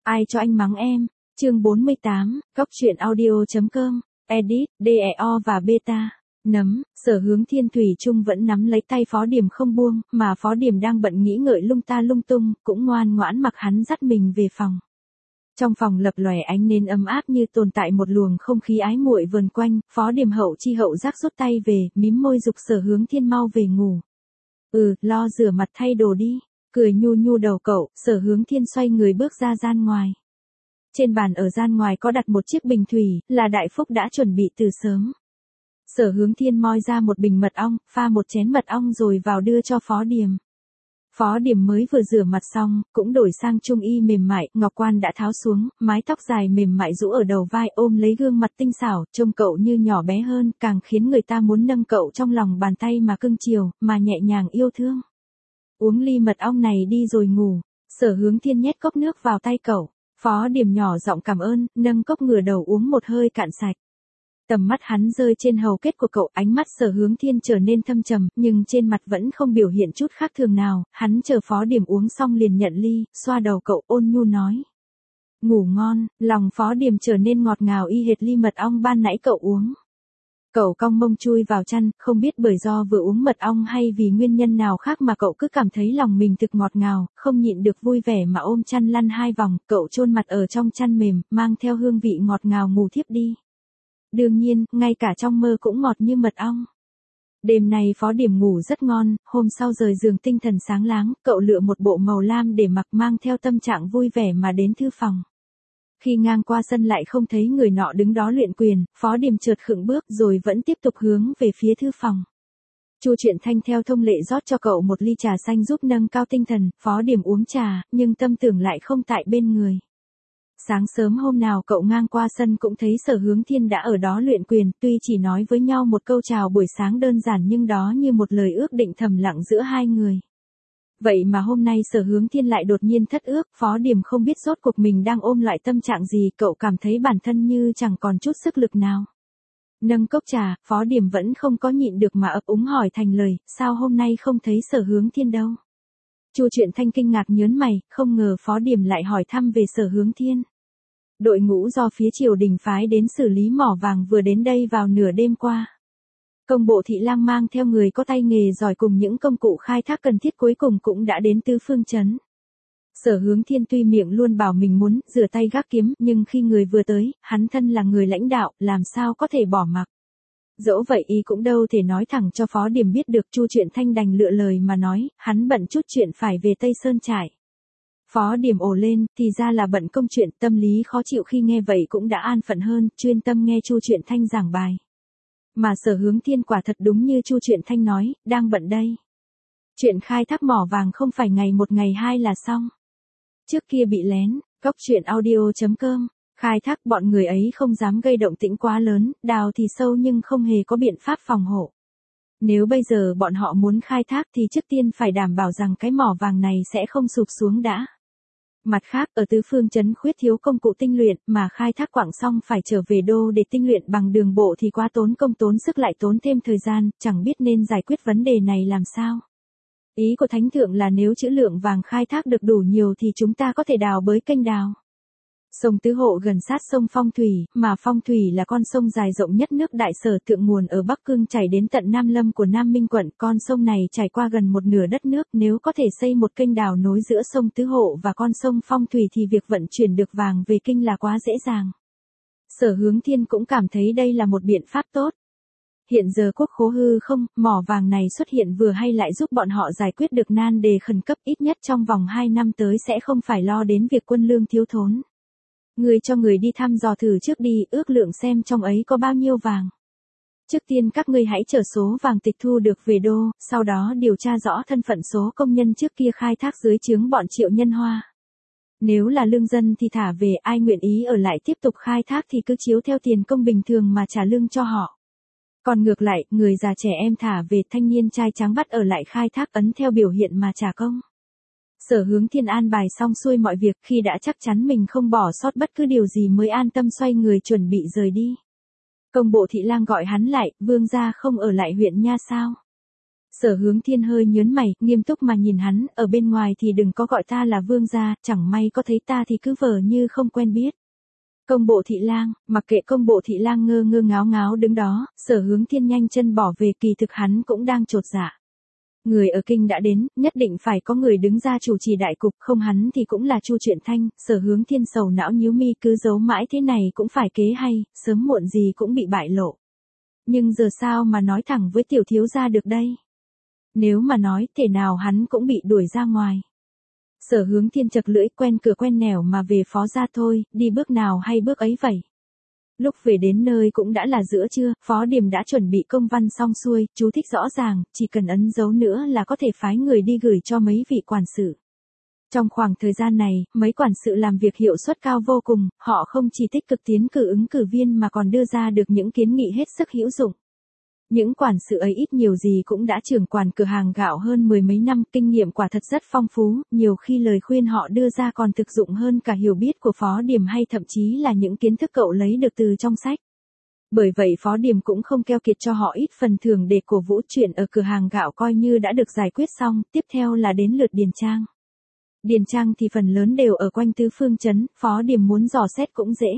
Ai cho anh mắng em? Chương 48, Cóc truyện audio.com, edit, DEO và beta. Nấm, Sở Hướng Thiên thủy chung vẫn nắm lấy tay Phó Điểm không buông, mà Phó Điểm đang bận nghĩ ngợi lung ta lung tung, cũng ngoan ngoãn mặc hắn dắt mình về phòng. Trong phòng lập lòe ánh nến ấm áp như tồn tại một luồng không khí ái muội vần quanh, Phó Điểm hậu chi hậu giác rút tay về, mím môi dục Sở Hướng Thiên mau về ngủ. Lo rửa mặt thay đồ đi, cười nhu nhu đầu cậu, Sở Hướng Thiên xoay người bước ra gian ngoài. Trên bàn ở gian ngoài có đặt một chiếc bình thủy, là Đại Phúc đã chuẩn bị từ sớm. Sở Hướng Thiên moi ra một bình mật ong, pha một chén mật ong rồi vào đưa cho Phó Điểm. Phó Điểm mới vừa rửa mặt xong, cũng đổi sang trung y mềm mại, ngọc quan đã tháo xuống, mái tóc dài mềm mại rũ ở đầu vai, ôm lấy gương mặt tinh xảo, trông cậu như nhỏ bé hơn, càng khiến người ta muốn nâng cậu trong lòng bàn tay mà cưng chiều, mà nhẹ nhàng yêu thương. Uống ly mật ong này đi rồi ngủ. Sở Hướng Thiên nhét cốc nước vào tay cậu. Phó Điểm nhỏ giọng cảm ơn, nâng cốc ngửa đầu uống một hơi cạn sạch. Tầm mắt hắn rơi trên hầu kết của cậu, ánh mắt Sở Hướng Thiên trở nên thâm trầm, nhưng trên mặt vẫn không biểu hiện chút khác thường nào, hắn chờ Phó Điểm uống xong liền nhận ly, xoa đầu cậu ôn nhu nói. Ngủ ngon, lòng Phó Điểm trở nên ngọt ngào y hệt ly mật ong ban nãy cậu uống. Cậu cong mông chui vào chăn, không biết bởi do vừa uống mật ong hay vì nguyên nhân nào khác mà cậu cứ cảm thấy lòng mình thực ngọt ngào, không nhịn được vui vẻ mà ôm chăn lăn hai vòng, cậu chôn mặt ở trong chăn mềm, mang theo hương vị ngọt ngào ngủ thiếp đi. Đương nhiên, ngay cả trong mơ cũng ngọt như mật ong. Đêm nay Phó Điểm ngủ rất ngon, hôm sau rời giường tinh thần sáng láng, cậu lựa một bộ màu lam để mặc mang theo tâm trạng vui vẻ mà đến thư phòng. Khi ngang qua sân lại không thấy người nọ đứng đó luyện quyền, Phó Điểm chợt khựng bước rồi vẫn tiếp tục hướng về phía thư phòng. Chu Truyện Thanh theo thông lệ rót cho cậu một ly trà xanh giúp nâng cao tinh thần, Phó Điểm uống trà, nhưng tâm tưởng lại không tại bên người. Sáng sớm hôm nào cậu ngang qua sân cũng thấy Sở Hướng Thiên đã ở đó luyện quyền, tuy chỉ nói với nhau một câu chào buổi sáng đơn giản nhưng đó như một lời ước định thầm lặng giữa hai người. Vậy mà hôm nay Sở Hướng Thiên lại đột nhiên thất ước, Phó Điểm không biết rốt cuộc mình đang ôm loại tâm trạng gì, cậu cảm thấy bản thân như chẳng còn chút sức lực nào. Nâng cốc trà, Phó Điểm vẫn không có nhịn được mà ấp úng hỏi thành lời, sao hôm nay không thấy Sở Hướng Thiên đâu? Chu Truyện Thanh kinh ngạc nhớn mày, không ngờ Phó Điểm lại hỏi thăm về Sở Hướng Thiên. Đội ngũ do phía triều đình phái đến xử lý mỏ vàng vừa đến đây vào nửa đêm qua. Công bộ thị lang mang theo người có tay nghề giỏi cùng những công cụ khai thác cần thiết cuối cùng cũng đã đến Tứ Phương Trấn. Sở Hướng Thiên tuy miệng luôn bảo mình muốn rửa tay gác kiếm, nhưng khi người vừa tới, hắn thân là người lãnh đạo, làm sao có thể bỏ mặc. Dẫu vậy y cũng đâu thể nói thẳng cho Phó Điểm biết được. Chu Truyện Thanh đành lựa lời mà nói, hắn bận chút chuyện phải về Tây Sơn trại. Phó Điểm ồ lên, thì ra là bận công chuyện, tâm lý khó chịu khi nghe vậy cũng đã an phận hơn, chuyên tâm nghe Chu Truyện Thanh giảng bài. Mà Sở Hướng Thiên quả thật đúng như Chu Truyện Thanh nói, đang bận đây. Chuyện khai thác mỏ vàng không phải ngày một ngày hai là xong. Trước kia bị lén, Cóc truyện audio.com, khai thác bọn người ấy không dám gây động tĩnh quá lớn, đào thì sâu nhưng không hề có biện pháp phòng hộ. Nếu bây giờ bọn họ muốn khai thác thì trước tiên phải đảm bảo rằng cái mỏ vàng này sẽ không sụp xuống đã. Mặt khác, ở Tứ Phương Trấn khuyết thiếu công cụ tinh luyện, mà khai thác quặng xong phải trở về đô để tinh luyện bằng đường bộ thì quá tốn công tốn sức lại tốn thêm thời gian, chẳng biết nên giải quyết vấn đề này làm sao. Ý của Thánh Thượng là nếu trữ lượng vàng khai thác được đủ nhiều thì chúng ta có thể đào bới kênh đào. Sông Tứ Hộ gần sát sông Phong Thủy, mà Phong Thủy là con sông dài rộng nhất nước Đại Sở, thượng nguồn ở Bắc Cương chảy đến tận Nam Lâm của Nam Minh quận, con sông này trải qua gần một nửa đất nước, nếu có thể xây một kênh đào nối giữa sông Tứ Hộ và con sông Phong Thủy thì việc vận chuyển được vàng về kinh là quá dễ dàng. Sở Hướng Thiên cũng cảm thấy đây là một biện pháp tốt. Hiện giờ quốc khố hư không, mỏ vàng này xuất hiện vừa hay lại giúp bọn họ giải quyết được nan đề khẩn cấp, ít nhất trong vòng 2 năm tới sẽ không phải lo đến việc quân lương thiếu thốn. Người cho người đi thăm dò thử trước đi, ước lượng xem trong ấy có bao nhiêu vàng. Trước tiên các ngươi hãy chở số vàng tịch thu được về đô, sau đó điều tra rõ thân phận số công nhân trước kia khai thác dưới trướng bọn Triệu Nhân Hoa. Nếu là lương dân thì thả về, ai nguyện ý ở lại tiếp tục khai thác thì cứ chiếu theo tiền công bình thường mà trả lương cho họ. Còn ngược lại, người già trẻ em thả về, thanh niên trai tráng bắt ở lại khai thác ấn theo biểu hiện mà trả công. Sở Hướng Thiên an bài xong xuôi mọi việc, khi đã chắc chắn mình không bỏ sót bất cứ điều gì mới an tâm xoay người chuẩn bị rời đi. Công bộ thị lang gọi hắn lại, vương gia không ở lại huyện nha sao? Sở Hướng Thiên hơi nhớn mày, nghiêm túc mà nhìn hắn, ở bên ngoài thì đừng có gọi ta là vương gia, chẳng may có thấy ta thì cứ vờ như không quen biết. Công bộ thị lang, mặc kệ công bộ thị lang ngơ ngơ ngáo ngáo đứng đó, Sở Hướng Thiên nhanh chân bỏ về, kỳ thực hắn cũng đang chột dạ. Người ở kinh đã đến, nhất định phải có người đứng ra chủ trì đại cục, không hắn thì cũng là Chu Truyện Thanh. Sở Hướng Thiên sầu não nhíu mi, cứ giấu mãi thế này cũng phải kế hay, sớm muộn gì cũng bị bại lộ. Nhưng giờ sao mà nói thẳng với tiểu thiếu gia được đây? Nếu mà nói, thể nào hắn cũng bị đuổi ra ngoài. Sở Hướng Thiên chật lưỡi, quen cửa quen nẻo mà về phó gia thôi, đi bước nào hay bước ấy vậy. Lúc về đến nơi cũng đã là giữa trưa, Phó Điềm đã chuẩn bị công văn xong xuôi, chú thích rõ ràng, chỉ cần ấn dấu nữa là có thể phái người đi gửi cho mấy vị quản sự. Trong khoảng thời gian này, mấy quản sự làm việc hiệu suất cao vô cùng, họ không chỉ tích cực tiến cử ứng cử viên mà còn đưa ra được những kiến nghị hết sức hữu dụng. Những quản sự ấy ít nhiều gì cũng đã trưởng quản cửa hàng gạo hơn 10 mấy năm, kinh nghiệm quả thật rất phong phú, nhiều khi lời khuyên họ đưa ra còn thực dụng hơn cả hiểu biết của Phó Điềm hay thậm chí là những kiến thức cậu lấy được từ trong sách. Bởi vậy Phó Điềm cũng không keo kiệt cho họ ít phần thưởng để cổ vũ. Chuyện ở cửa hàng gạo coi như đã được giải quyết xong, tiếp theo là đến lượt Điền Trang. Điền Trang thì phần lớn đều ở quanh tứ phương trấn, Phó Điềm muốn dò xét cũng dễ.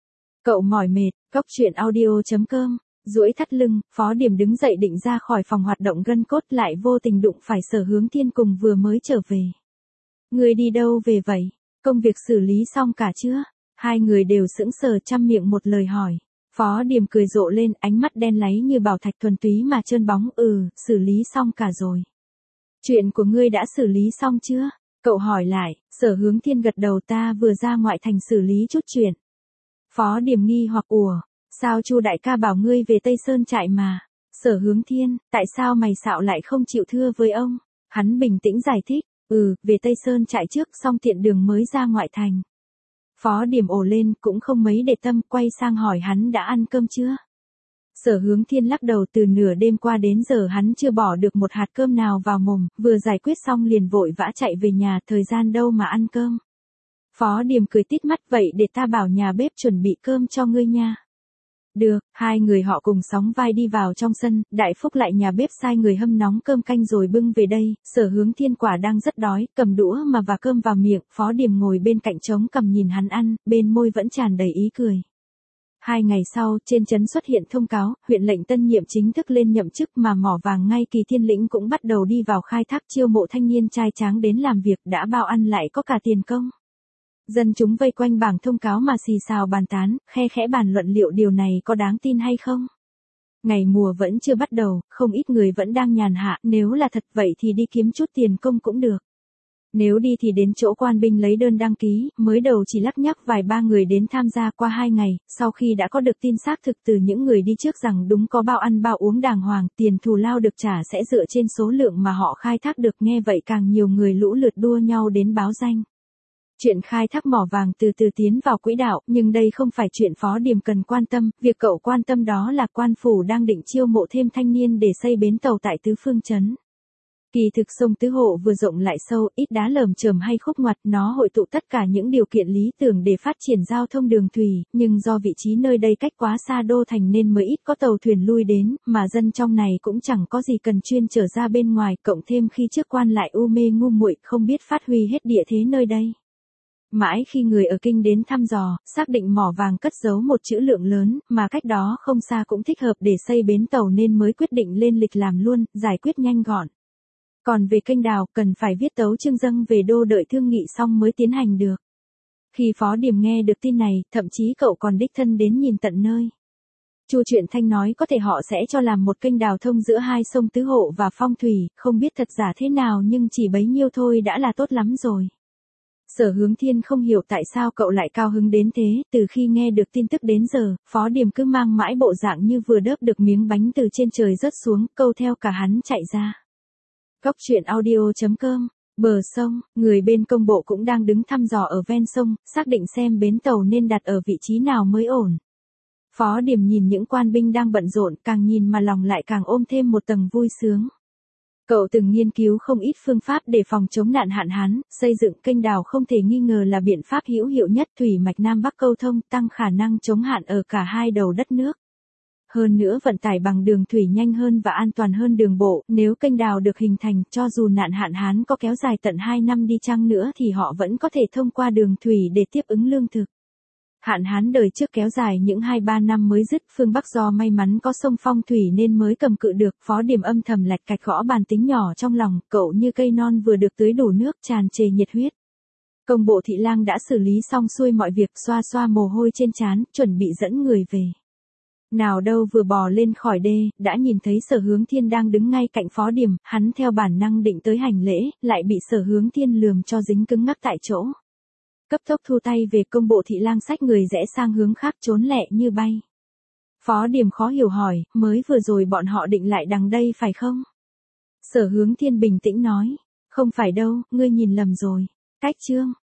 Cậu mỏi mệt, cóc truyện audio.com. Duỗi thắt lưng, Phó Điềm đứng dậy định ra khỏi phòng hoạt động gân cốt, lại vô tình đụng phải Sở Hướng Thiên cùng vừa mới trở về. Người đi đâu về vậy? Công việc xử lý xong cả chưa? Hai người đều sững sờ trăm miệng một lời hỏi. Phó Điềm cười rộ lên, ánh mắt đen láy như bảo thạch thuần túy mà trơn bóng, xử lý xong cả rồi. Chuyện của ngươi đã xử lý xong chưa? Cậu hỏi lại. Sở Hướng Thiên gật đầu, ta vừa ra ngoại thành xử lý chút chuyện. Phó Điềm nghi hoặc, sao Chu đại ca bảo ngươi về Tây Sơn trại mà? Sở Hướng Thiên, tại sao mày xạo lại không chịu thưa với ông? Hắn bình tĩnh giải thích, về Tây Sơn trại trước xong tiện đường mới ra ngoại thành. Phó Điềm ồ lên, cũng không mấy để tâm, quay sang hỏi hắn đã ăn cơm chưa? Sở Hướng Thiên lắc đầu, từ nửa đêm qua đến giờ hắn chưa bỏ được một hạt cơm nào vào mồm, vừa giải quyết xong liền vội vã chạy về nhà, thời gian đâu mà ăn cơm. Phó Điềm cười tít mắt, vậy để ta bảo nhà bếp chuẩn bị cơm cho ngươi nha. Được, hai người họ cùng sóng vai đi vào trong sân, Đại Phúc lại nhà bếp sai người hâm nóng cơm canh rồi bưng về đây. Sở Hướng Thiên quả đang rất đói, cầm đũa mà và cơm vào miệng, Phó Điềm ngồi bên cạnh trống cầm nhìn hắn ăn, bên môi vẫn tràn đầy ý cười. 2 ngày sau, trên trấn xuất hiện thông cáo, huyện lệnh tân nhiệm chính thức lên nhậm chức, mà mỏ vàng ngay Kỳ Thiên Lĩnh cũng bắt đầu đi vào khai thác, chiêu mộ thanh niên trai tráng đến làm việc, đã bao ăn lại có cả tiền công. Dân chúng vây quanh bảng thông cáo mà xì xào bàn tán, khe khẽ bàn luận liệu điều này có đáng tin hay không. Ngày mùa vẫn chưa bắt đầu, không ít người vẫn đang nhàn hạ, nếu là thật vậy thì đi kiếm chút tiền công cũng được. Nếu đi thì đến chỗ quan binh lấy đơn đăng ký, mới đầu chỉ lắc nhắc vài ba người đến tham gia. Qua 2 ngày, sau khi đã có được tin xác thực từ những người đi trước rằng đúng có bao ăn bao uống đàng hoàng, tiền thù lao được trả sẽ dựa trên số lượng mà họ khai thác được, nghe vậy càng nhiều người lũ lượt đua nhau đến báo danh. Chuyện khai thác mỏ vàng từ từ tiến vào quỹ đạo, nhưng đây không phải chuyện Phó Điềm cần quan tâm, việc cậu quan tâm đó là quan phủ đang định chiêu mộ thêm thanh niên để xây bến tàu tại tứ phương trấn. Kỳ thực sông Tứ Hộ vừa rộng lại sâu, ít đá lởm chởm hay khúc ngoặt, nó hội tụ tất cả những điều kiện lý tưởng để phát triển giao thông đường thủy, nhưng do vị trí nơi đây cách quá xa đô thành nên mới ít có tàu thuyền lui đến, mà dân trong này cũng chẳng có gì cần chuyên trở ra bên ngoài, cộng thêm khi trước quan lại u mê ngu muội không biết phát huy hết địa thế nơi đây. Mãi khi người ở kinh đến thăm dò, xác định mỏ vàng cất giấu một trữ lượng lớn, mà cách đó không xa cũng thích hợp để xây bến tàu nên mới quyết định lên lịch làm luôn, giải quyết nhanh gọn. Còn về kênh đào, cần phải viết tấu chương dâng về đô đợi thương nghị xong mới tiến hành được. Khi Phó Điềm nghe được tin này, thậm chí cậu còn đích thân đến nhìn tận nơi. Chu Truyện Thanh nói có thể họ sẽ cho làm một kênh đào thông giữa hai sông Tứ Hộ và Phong Thủy, không biết thật giả thế nào nhưng chỉ bấy nhiêu thôi đã là tốt lắm rồi. Sở Hướng Thiên không hiểu tại sao cậu lại cao hứng đến thế, từ khi nghe được tin tức đến giờ, Phó Điềm cứ mang mãi bộ dạng như vừa đớp được miếng bánh từ trên trời rớt xuống, câu theo cả hắn chạy ra. Cóc truyện audio.com. Bờ sông, người bên công bộ cũng đang đứng thăm dò ở ven sông, xác định xem bến tàu nên đặt ở vị trí nào mới ổn. Phó Điềm nhìn những quan binh đang bận rộn, càng nhìn mà lòng lại càng ôm thêm một tầng vui sướng. Cậu từng nghiên cứu không ít phương pháp để phòng chống nạn hạn hán, xây dựng kênh đào không thể nghi ngờ là biện pháp hữu hiệu nhất, thủy mạch Nam Bắc câu thông, tăng khả năng chống hạn ở cả hai đầu đất nước. Hơn nữa vận tải bằng đường thủy nhanh hơn và an toàn hơn đường bộ, nếu kênh đào được hình thành, cho dù nạn hạn hán có kéo dài tận 2 năm đi chăng nữa thì họ vẫn có thể thông qua đường thủy để tiếp ứng lương thực. Hạn hán đời trước kéo dài những 2-3 năm mới dứt, phương Bắc do may mắn có sông Phong thủy nên mới cầm cự được. Phó Điềm âm thầm lạch cạch gõ bàn tính nhỏ trong lòng, cậu như cây non vừa được tưới đủ nước, tràn trề nhiệt huyết. Công bộ thị lang đã xử lý xong xuôi mọi việc, xoa xoa mồ hôi trên trán, chuẩn bị dẫn người về. Nào đâu vừa bò lên khỏi đê, đã nhìn thấy Sở Hướng Thiên đang đứng ngay cạnh Phó Điềm, hắn theo bản năng định tới hành lễ, lại bị Sở Hướng Thiên lườm cho dính cứng ngắc tại chỗ. Cấp tốc thu tay về, công bộ thị lang xách người rẽ sang hướng khác trốn lẹ như bay. Phó Điềm khó hiểu hỏi, mới vừa rồi bọn họ định lại đằng đây phải không? Sở Hướng Thiên bình tĩnh nói, không phải đâu, ngươi nhìn lầm rồi. Cách chương